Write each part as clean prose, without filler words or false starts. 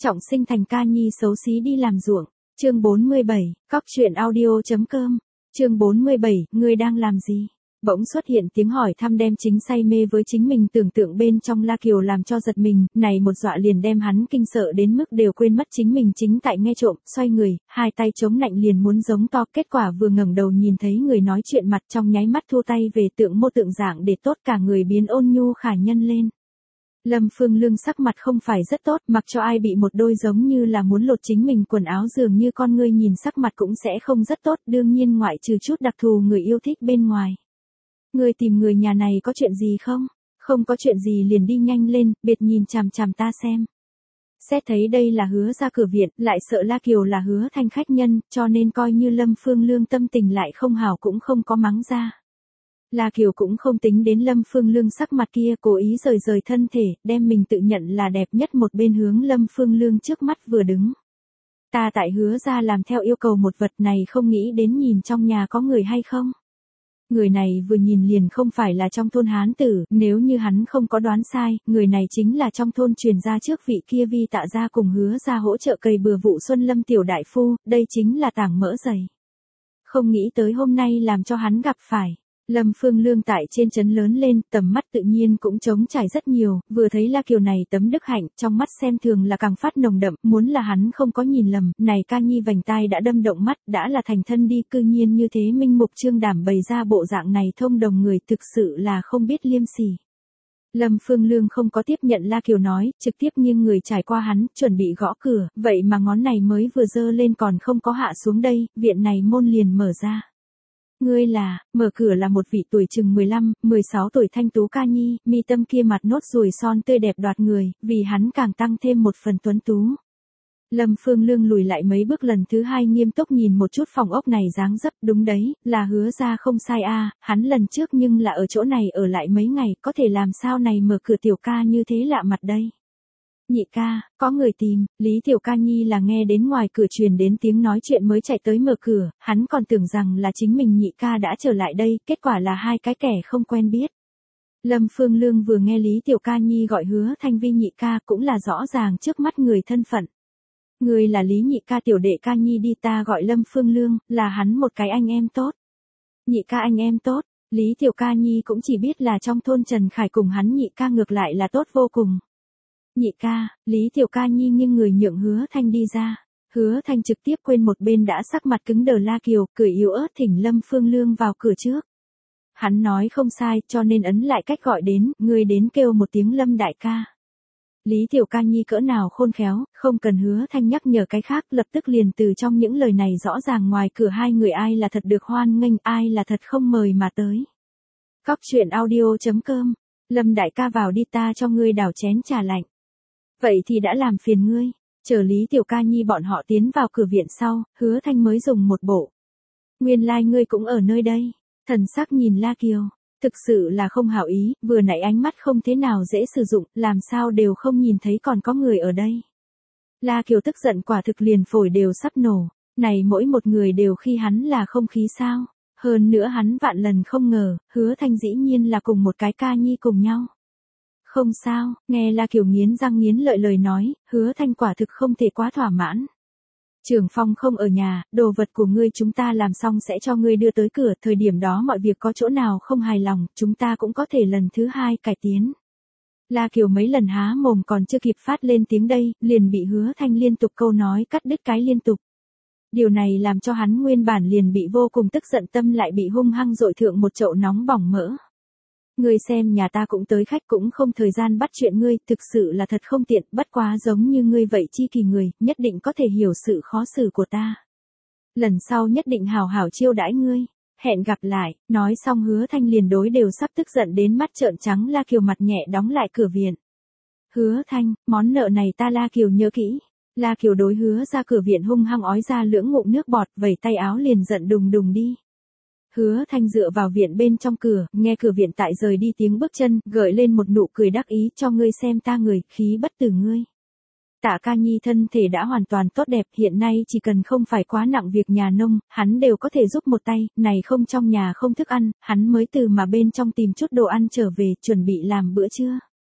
Trọng sinh thành ca nhi xấu xí đi làm ruộng. Chương 47, Cóc truyện audio.com. Chương 47, ngươi đang làm gì? Bỗng xuất hiện tiếng hỏi thăm đem chính say mê với chính mình tưởng tượng bên trong La Kiều làm cho giật mình, này một dọa liền đem hắn kinh sợ đến mức đều quên mất chính mình chính tại nghe trộm, xoay người, hai tay chống nạnh liền muốn giống to, kết quả vừa ngẩng đầu nhìn thấy người nói chuyện mặt trong nháy mắt thu tay về tượng mô tượng dạng để tốt cả người biến ôn nhu khả nhân lên. Lâm Phương Lương sắc mặt không phải rất tốt, mặc cho ai bị một đôi giống như là muốn lột chính mình quần áo dường như con ngươi nhìn sắc mặt cũng sẽ không rất tốt, đương nhiên ngoại trừ chút đặc thù người yêu thích bên ngoài. Ngươi tìm người nhà này có chuyện gì không? Không có chuyện gì liền đi nhanh lên, biệt nhìn chằm chằm ta xem. Xét thấy đây là Hứa ra cửa viện, lại sợ La Kiều là Hứa Thanh khách nhân, cho nên coi như Lâm Phương Lương tâm tình lại không hảo cũng không có mắng ra. La Kiều cũng không tính đến Lâm Phương Lương sắc mặt kia, cố ý rời thân thể, đem mình tự nhận là đẹp nhất một bên hướng Lâm Phương Lương trước mắt vừa đứng. Ta tại Hứa ra làm theo yêu cầu một vật này, không nghĩ đến nhìn trong nhà có người hay không. Người này vừa nhìn liền không phải là trong thôn Hán tử, nếu như hắn không có đoán sai, người này chính là trong thôn truyền ra trước vị kia Vi Tạ gia cùng Hứa ra hỗ trợ cày bừa vụ xuân Lâm tiểu đại phu, đây chính là Tảng Mỡ Dày. Không nghĩ tới hôm nay làm cho hắn gặp phải. Lâm Phương Lương tại trên trấn lớn lên, tầm mắt tự nhiên cũng trống trải rất nhiều, vừa thấy La Kiều này tấm đức hạnh, trong mắt xem thường là càng phát nồng đậm, muốn là hắn không có nhìn lầm, này ca nhi vành tai đã đâm động mắt, đã là thành thân đi, cư nhiên như thế minh mục trương đảm bày ra bộ dạng này thông đồng người, thực sự là không biết liêm sỉ. Lâm Phương Lương không có tiếp nhận La Kiều nói, trực tiếp nghiêng người trải qua hắn, chuẩn bị gõ cửa, vậy mà ngón này mới vừa giơ lên còn không có hạ xuống đây, viện này môn liền mở ra. Ngươi là, mở cửa là một vị tuổi chừng 15, 16 tuổi thanh tú ca nhi, mi tâm kia mặt nốt ruồi son tươi đẹp đoạt người, vì hắn càng tăng thêm một phần tuấn tú. Lâm Phương Lương lùi lại mấy bước, lần thứ hai nghiêm túc nhìn một chút phòng ốc này dáng dấp, đúng đấy, là Hứa ra không sai a, hắn lần trước nhưng là ở chỗ này ở lại mấy ngày, có thể làm sao này mở cửa tiểu ca như thế lạ mặt đây. Nhị ca, có người tìm, Lý Tiểu Ca Nhi là nghe đến ngoài cửa truyền đến tiếng nói chuyện mới chạy tới mở cửa, hắn còn tưởng rằng là chính mình nhị ca đã trở lại đây, kết quả là hai cái kẻ không quen biết. Lâm Phương Lương vừa nghe Lý Tiểu Ca Nhi gọi Hứa Thanh Vi nhị ca cũng là rõ ràng trước mắt người thân phận. Người là Lý nhị ca tiểu đệ Ca Nhi đi, ta gọi Lâm Phương Lương, là hắn một cái anh em tốt. Nhị ca anh em tốt, Lý Tiểu Ca Nhi cũng chỉ biết là trong thôn Trần Khải cùng hắn nhị ca ngược lại là tốt vô cùng. Nhị ca, Lý Tiểu Ca Nhi nghiêng người nhượng Hứa Thanh đi ra. Hứa Thanh trực tiếp quên một bên đã sắc mặt cứng đờ La Kiều, cười yếu ớt thỉnh Lâm Phương Lương vào cửa trước. Hắn nói không sai, cho nên ấn lại cách gọi đến, người đến kêu một tiếng Lâm đại ca. Lý Tiểu Ca Nhi cỡ nào khôn khéo, không cần Hứa Thanh nhắc nhở cái khác, lập tức liền từ trong những lời này rõ ràng ngoài cửa hai người ai là thật được hoan nghênh, ai là thật không mời mà tới. Cóc truyện audio.com. Lâm đại ca vào đi, ta cho ngươi đảo chén trà lạnh. Vậy thì đã làm phiền ngươi. Chờ Lý Tiểu Ca Nhi bọn họ tiến vào cửa viện sau, Hứa Thanh mới dùng một bộ. Nguyên lai ngươi cũng ở nơi đây. Thần sắc nhìn La Kiều, thực sự là không hảo ý, vừa nãy ánh mắt không thế nào dễ sử dụng, làm sao đều không nhìn thấy còn có người ở đây. La Kiều tức giận quả thực liền phổi đều sắp nổ, này mỗi một người đều khi hắn là không khí sao. Hơn nữa hắn vạn lần không ngờ, Hứa Thanh dĩ nhiên là cùng một cái ca nhi cùng nhau. Không sao, nghe La Kiều nghiến răng nghiến lợi lời nói, Hứa Thanh quả thực không thể quá thỏa mãn. Trường Phong không ở nhà, đồ vật của ngươi chúng ta làm xong sẽ cho ngươi đưa tới cửa, thời điểm đó mọi việc có chỗ nào không hài lòng, chúng ta cũng có thể lần thứ hai cải tiến. La Kiều mấy lần há mồm còn chưa kịp phát lên tiếng đây, liền bị Hứa Thanh liên tục câu nói cắt đứt cái liên tục. Điều này làm cho hắn nguyên bản liền bị vô cùng tức giận tâm lại bị hung hăng dội thượng một chậu nóng bỏng mỡ. Ngươi xem nhà ta cũng tới khách cũng không thời gian bắt chuyện ngươi, thực sự là thật không tiện, bất quá giống như ngươi vậy chi kỳ người, nhất định có thể hiểu sự khó xử của ta. Lần sau nhất định hào hảo chiêu đãi ngươi, hẹn gặp lại, nói xong Hứa Thanh liền đối đều sắp tức giận đến mắt trợn trắng La Kiều mặt nhẹ đóng lại cửa viện. Hứa Thanh, món nợ này ta La Kiều nhớ kỹ. La Kiều đối Hứa ra cửa viện hung hăng ói ra lưỡng ngụm nước bọt, vẩy tay áo liền giận đùng đùng đi. Hứa Thanh dựa vào viện bên trong cửa, nghe cửa viện tại rời đi tiếng bước chân, gợi lên một nụ cười đắc ý, cho ngươi xem ta người, khí bất tử ngươi. Tạ Ca Nhi thân thể đã hoàn toàn tốt đẹp, hiện nay chỉ cần không phải quá nặng việc nhà nông, hắn đều có thể giúp một tay, này không trong nhà không thức ăn, hắn mới từ mà bên trong tìm chút đồ ăn trở về, chuẩn bị làm bữa trưa.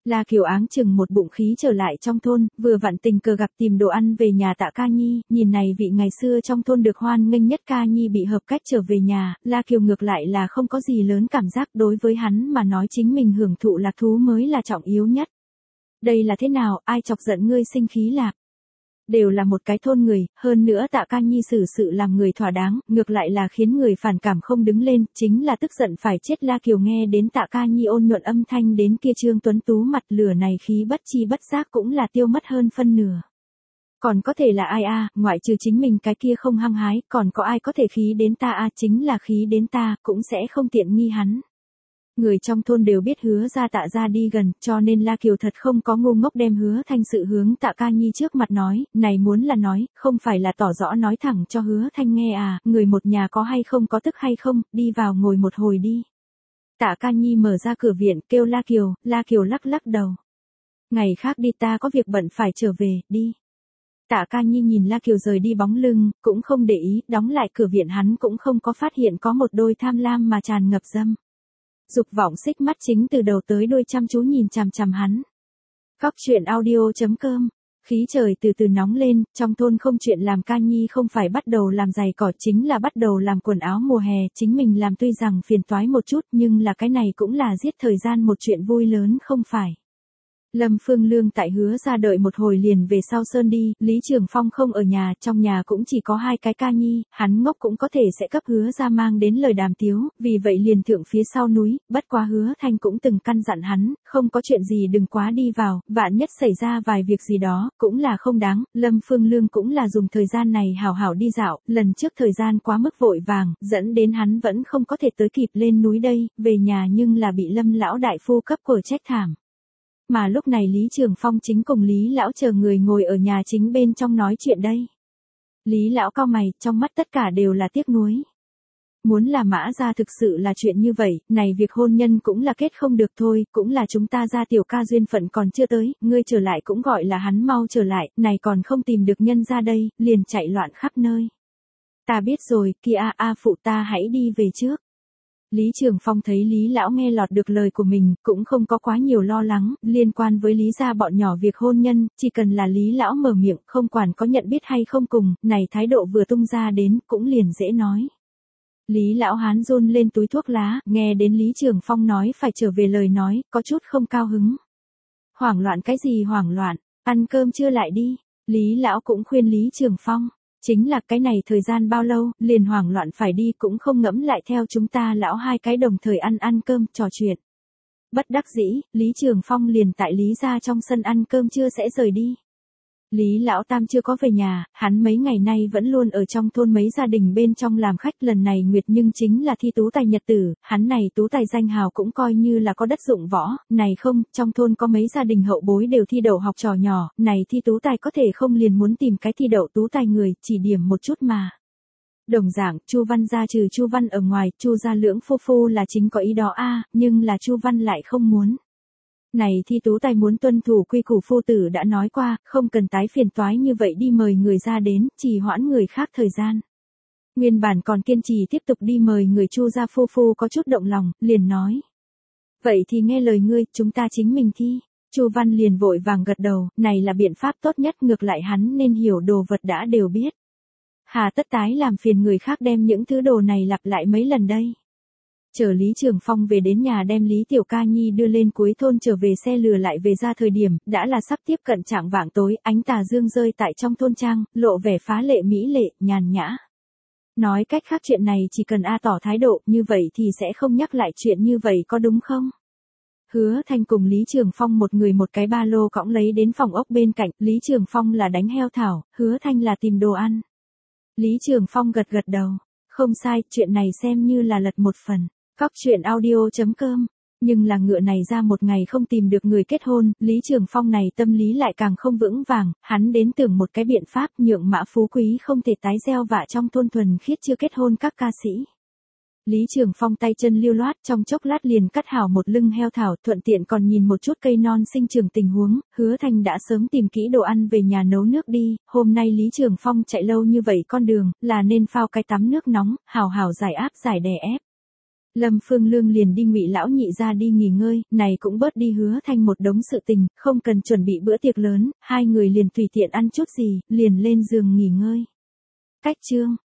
La Kiều áng chừng một bụng khí trở lại trong thôn, vừa vặn tình cờ gặp tìm đồ ăn về nhà Tạ Ca Nhi, nhìn này vị ngày xưa trong thôn được hoan nghênh nhất Ca Nhi bị hợp cách trở về nhà, La Kiều ngược lại là không có gì lớn cảm giác, đối với hắn mà nói chính mình hưởng thụ lạc thú mới là trọng yếu nhất. Đây là thế nào, ai chọc giận ngươi sinh khí lạc? Đều là một cái thôn người, hơn nữa Tạ Ca Nhi xử sự làm người thỏa đáng, ngược lại là khiến người phản cảm không đứng lên, chính là tức giận phải chết. La Kiều nghe đến Tạ Ca Nhi ôn nhuận âm thanh đến kia Trương Tuấn Tú mặt lửa này khí bất chi bất giác cũng là tiêu mất hơn phân nửa. Còn có thể là ai a, ngoại trừ chính mình cái kia không hăng hái, còn có ai có thể khí đến ta a, chính là khí đến ta, cũng sẽ không tiện nghi hắn. Người trong thôn đều biết Hứa ra Tạ ra đi gần, cho nên La Kiều thật không có ngu ngốc đem Hứa Thanh sự hướng Tạ Ca Nhi trước mặt nói, này muốn là nói, không phải là tỏ rõ nói thẳng cho Hứa Thanh nghe à, người một nhà có hay không có tức hay không, đi vào ngồi một hồi đi. Tạ Ca Nhi mở ra cửa viện, kêu La Kiều lắc lắc đầu. Ngày khác đi, ta có việc bận phải trở về, đi. Tạ Ca Nhi nhìn La Kiều rời đi bóng lưng, cũng không để ý, đóng lại cửa viện. Hắn cũng không có phát hiện có một đôi tham lam mà tràn ngập dâm dục vọng xích mắt chính từ đầu tới đuôi chăm chú nhìn chằm chằm hắn. Góc truyện audio.com. Khí trời từ từ nóng lên, trong thôn không chuyện làm. Ca Nhi không phải bắt đầu làm giày cỏ, chính là bắt đầu làm quần áo mùa hè. Chính mình làm tuy rằng phiền toái một chút, nhưng là cái này cũng là giết thời gian một chuyện vui lớn không phải. Lâm Phương Lương tại Hứa ra đợi một hồi liền về sau sơn đi, Lý Trường Phong không ở nhà, trong nhà cũng chỉ có hai cái Ca Nhi, hắn ngốc cũng có thể sẽ cấp Hứa ra mang đến lời đàm tiếu, vì vậy liền thượng phía sau núi, bất quá Hứa Thanh cũng từng căn dặn hắn, không có chuyện gì đừng quá đi vào, vạn nhất xảy ra vài việc gì đó, cũng là không đáng. Lâm Phương Lương cũng là dùng thời gian này hào hảo đi dạo, lần trước thời gian quá mức vội vàng, dẫn đến hắn vẫn không có thể tới kịp lên núi đây, về nhà nhưng là bị Lâm lão đại phu cấp của trách thảm. Mà lúc này Lý Trường Phong chính cùng Lý lão chờ người ngồi ở nhà chính bên trong nói chuyện đây. Lý lão cau mày, trong mắt tất cả đều là tiếc nuối. Muốn là Mã ra thực sự là chuyện như vậy, này việc hôn nhân cũng là kết không được thôi, cũng là chúng ta ra tiểu ca duyên phận còn chưa tới, ngươi trở lại cũng gọi là hắn mau trở lại, này còn không tìm được nhân ra đây, liền chạy loạn khắp nơi. Ta biết rồi, kia phụ ta hãy đi về trước. Lý Trường Phong thấy Lý lão nghe lọt được lời của mình, cũng không có quá nhiều lo lắng, liên quan với Lý gia bọn nhỏ việc hôn nhân, chỉ cần là Lý lão mở miệng, không quản có nhận biết hay không cùng, này thái độ vừa tung ra đến, cũng liền dễ nói. Lý lão hán run lên túi thuốc lá, nghe đến Lý Trường Phong nói phải trở về lời nói, có chút không cao hứng. Hoảng loạn cái gì hoảng loạn, ăn cơm chưa lại đi, Lý lão cũng khuyên Lý Trường Phong. Chính là cái này thời gian bao lâu, liền hoảng loạn phải đi cũng không ngẫm lại theo chúng ta lão hai cái đồng thời ăn cơm, trò chuyện. Bất đắc dĩ, Lý Trường Phong liền tại Lý gia trong sân ăn cơm trưa sẽ rời đi. Lý lão tam chưa có về nhà, hắn mấy ngày nay vẫn luôn ở trong thôn mấy gia đình bên trong làm khách, lần này Nguyệt nhưng chính là thi tú tài nhật tử, hắn này tú tài danh hào cũng coi như là có đất dụng võ, này không, trong thôn có mấy gia đình hậu bối đều thi đậu học trò nhỏ, này thi tú tài có thể không liền muốn tìm cái thi đậu tú tài người, chỉ điểm một chút mà. Đồng dạng, Chu Văn gia trừ Chu Văn ở ngoài, Chu gia Lưỡng phu phu là chính có ý đó nhưng là Chu Văn lại không muốn. Này thi tú tài muốn tuân thủ quy củ, phu tử đã nói qua, không cần tái phiền toái như vậy đi mời người ra đến, trì hoãn người khác thời gian. Nguyên bản còn kiên trì tiếp tục đi mời người Chu gia phu phu có chút động lòng, liền nói. Vậy thì nghe lời ngươi, chúng ta chính mình thi. Chu Văn liền vội vàng gật đầu, này là biện pháp tốt nhất, ngược lại hắn nên hiểu đồ vật đã đều biết. Hà tất tái làm phiền người khác đem những thứ đồ này lặp lại mấy lần đây. Chờ Lý Trường Phong về đến nhà đem Lý Tiểu Ca Nhi đưa lên cuối thôn trở về xe lừa lại về ra thời điểm, đã là sắp tiếp cận chạng vạng tối, ánh tà dương rơi tại trong thôn trang, lộ vẻ phá lệ mỹ lệ, nhàn nhã. Nói cách khác chuyện này chỉ cần tỏ thái độ, như vậy thì sẽ không nhắc lại chuyện như vậy có đúng không? Hứa Thanh cùng Lý Trường Phong một người một cái ba lô cõng lấy đến phòng ốc bên cạnh, Lý Trường Phong là đánh heo thảo, Hứa Thanh là tìm đồ ăn. Lý Trường Phong gật gật đầu, không sai, chuyện này xem như là lật một phần. Góc truyện audio.com. Nhưng là ngựa này ra một ngày không tìm được người kết hôn, Lý Trường Phong này tâm lý lại càng không vững vàng, hắn đến tưởng một cái biện pháp nhượng Mã Phú Quý không thể tái gieo vạ trong thôn thuần khiết chưa kết hôn các ca sĩ. Lý Trường Phong tay chân lưu loát, trong chốc lát liền cắt hảo một lưng heo thảo, thuận tiện còn nhìn một chút cây non sinh trưởng tình huống, Hứa Thanh đã sớm tìm kỹ đồ ăn về nhà nấu nước đi, hôm nay Lý Trường Phong chạy lâu như vậy con đường, là nên phao cái tắm nước nóng, hảo hảo giải áp giải đè ép. Lâm Phương Lương liền đi Ngụy lão nhị ra đi nghỉ ngơi, này cũng bớt đi Hứa Thanh một đống sự tình, không cần chuẩn bị bữa tiệc lớn, hai người liền tùy tiện ăn chút gì, liền lên giường nghỉ ngơi. Cách chương